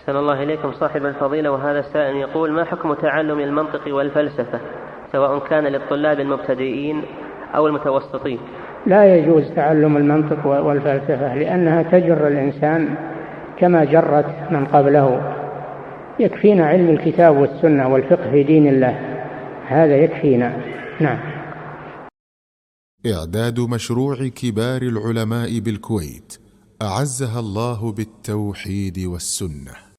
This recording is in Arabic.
أحسن الله إليكم صاحب الفضيلة. وهذا السائل يقول: ما حكم تعلم المنطق والفلسفة سواء كان للطلاب المبتدئين أو المتوسطين؟ لا يجوز تعلم المنطق والفلسفة، لأنها تجر الإنسان كما جرت من قبله. يكفينا علم الكتاب والسنة والفقه في دين الله، هذا يكفينا. نعم. إعداد مشروع كبار العلماء بالكويت أعزها الله بالتوحيد والسنة.